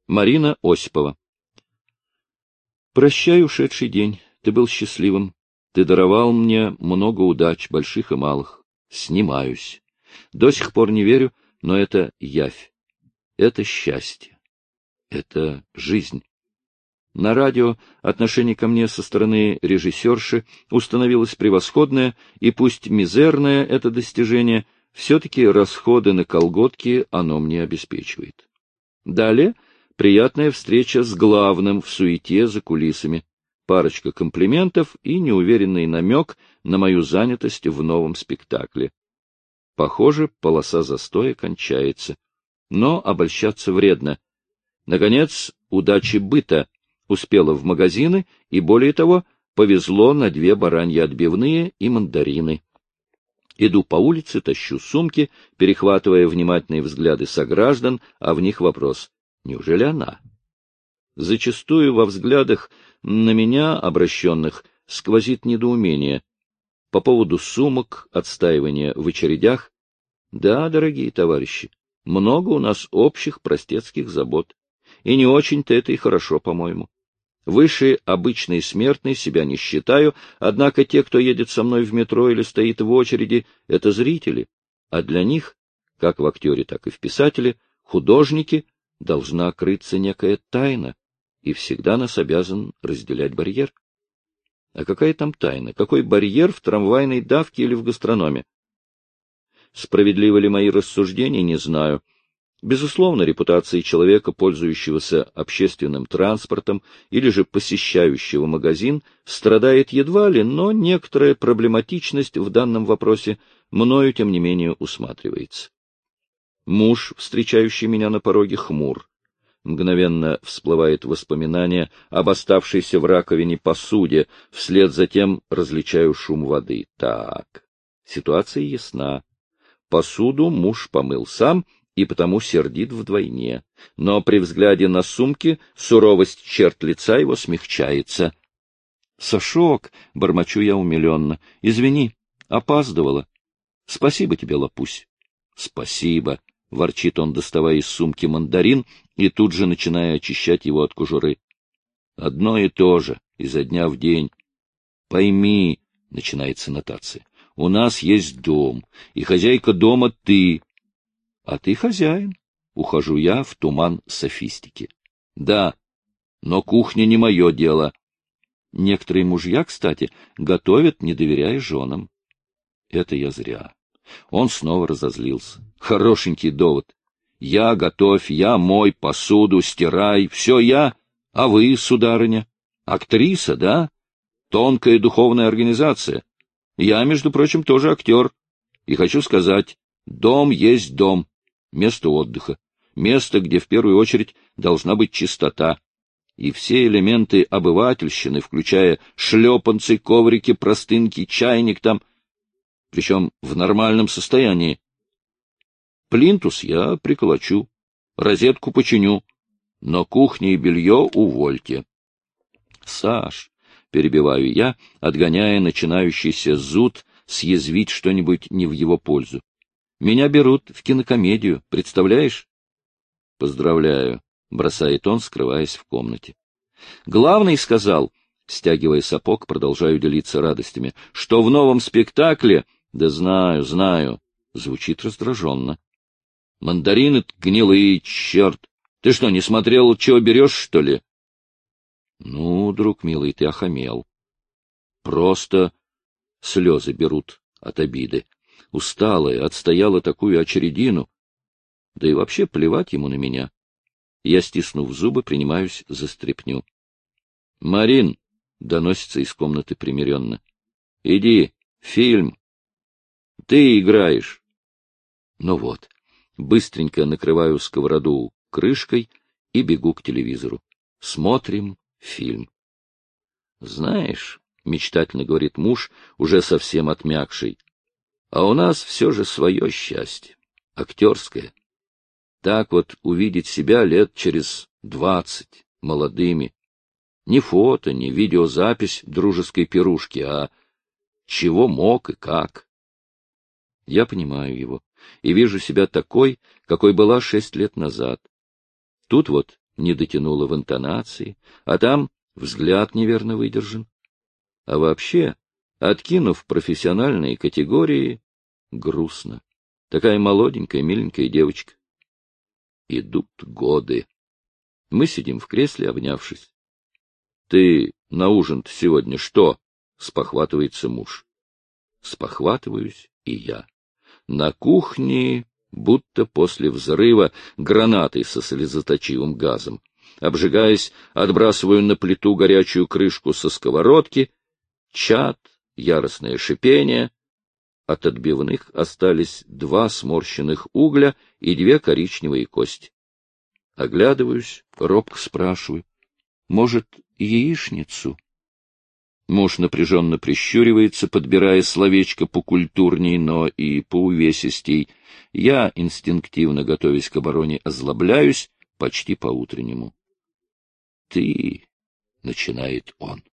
Марина Осипова. Прощай, ушедший день. Ты был счастливым. Ты даровал мне много удач, больших и малых. Снимаюсь. До сих пор не верю, но это явь. Это счастье. Это жизнь. На радио отношение ко мне со стороны режиссерши установилось превосходное, и пусть мизерное это достижение, все-таки расходы на колготки оно мне обеспечивает. Далее приятная встреча с главным в суете за кулисами, парочка комплиментов и неуверенный намек на мою занятость в новом спектакле. Похоже, полоса застоя кончается, но обольщаться вредно. Наконец, удачи быта успела в магазины, и, более того, повезло на 2 бараньи отбивные и мандарины. Иду по улице, тащу сумки, перехватывая внимательные взгляды сограждан, а в них вопрос: неужели она? Зачастую во взглядах на меня обращенных сквозит недоумение по поводу сумок, отстаивания в очередях. Да, дорогие товарищи, много у нас общих простецких забот, и не очень-то это и хорошо, по-моему. Выше обычной смертной себя не считаю, однако те, кто едет со мной в метро или стоит в очереди, — это зрители, а для них, как в актере, так и в писателе, художники, должна крыться некая тайна, и всегда нас обязан разделять барьер. А какая там тайна? Какой барьер в трамвайной давке или в гастрономе? Справедливы ли мои рассуждения, не знаю. Безусловно, репутация человека, пользующегося общественным транспортом или же посещающего магазин, страдает едва ли, но некоторая проблематичность в данном вопросе мною, тем не менее, усматривается. Муж, встречающий меня на пороге, хмур. Мгновенно всплывает воспоминание об оставшейся в раковине посуде, вслед за тем различаю шум воды. Так, ситуация ясна. Посуду муж помыл сам, и потому сердит вдвойне. Но при взгляде на сумки суровость черт лица его смягчается. — Сашок, — бормочу я умиленно, — извини, опаздывала. — Спасибо тебе, Лапусь. — Спасибо, — ворчит он, доставая из сумки мандарин и тут же начиная очищать его от кожуры. — Одно и то же, изо дня в день. — Пойми, — начинается нотация, — у нас есть дом, и хозяйка дома ты. А ты хозяин. Ухожу я в туман софистики. Да, но кухня не мое дело. Некоторые мужья, кстати, готовят, не доверяя женам. Это я зря. Он снова разозлился. Хорошенький довод. Я готовь, я мой, посуду, стирай, все я. А вы, сударыня, актриса, да? Тонкая духовная организация. Я, между прочим, тоже актер. И хочу сказать, дом есть дом. Место отдыха, место, где в первую очередь должна быть чистота, и все элементы обывательщины, включая шлепанцы, коврики, простынки, чайник там, причем в нормальном состоянии. Плинтус я приколочу, розетку починю, но кухня и белье увольте. Саш, перебиваю я, отгоняя начинающийся зуд съязвить что-нибудь не в его пользу. Меня берут в кинокомедию, представляешь? — Поздравляю, — бросает он, скрываясь в комнате. Главный сказал, стягивая сапог, продолжаю делиться радостями, что в новом спектакле... Да знаю, знаю, звучит раздраженно. Мандарины гнилые, черт! Ты что, не смотрел, чего берешь, что ли? Ну, друг милый, ты охамел. Просто слезы берут от обиды. Усталая, отстояла такую очередину. Да и вообще плевать ему на меня. Я, стиснув зубы, принимаюсь за стряпню. — Марин, — доносится из комнаты примиренно, — иди, фильм. Ты играешь. Ну вот, быстренько накрываю сковороду крышкой и бегу к телевизору. Смотрим фильм. — Знаешь, — мечтательно говорит муж, уже совсем отмякший, — а у нас все же свое счастье, актерское. Так вот увидеть себя лет через 20, молодыми. Не фото, не видеозапись дружеской пирушки, а чего мог и как. Я понимаю его и вижу себя такой, какой была 6 лет назад. Тут вот не дотянула в интонации, а там взгляд неверно выдержан. А вообще, откинув профессиональные категории, грустно. Такая молоденькая, миленькая девочка. Идут годы. Мы сидим в кресле, обнявшись. — Ты на ужин-то сегодня что? — спохватывается муж. Спохватываюсь и я. На кухне, будто после взрыва, гранаты со слезоточивым газом. Обжигаясь, отбрасываю на плиту горячую крышку со сковородки. Чад, яростное шипение. От отбивных остались 2 сморщенных угля и 2 коричневые кости. Оглядываюсь, робко спрашиваю. Может, яичницу? Муж напряженно прищуривается, подбирая словечко покультурней, но и поувесистей. Я, инстинктивно готовясь к обороне, озлобляюсь почти по-утреннему. — Ты, — начинает он.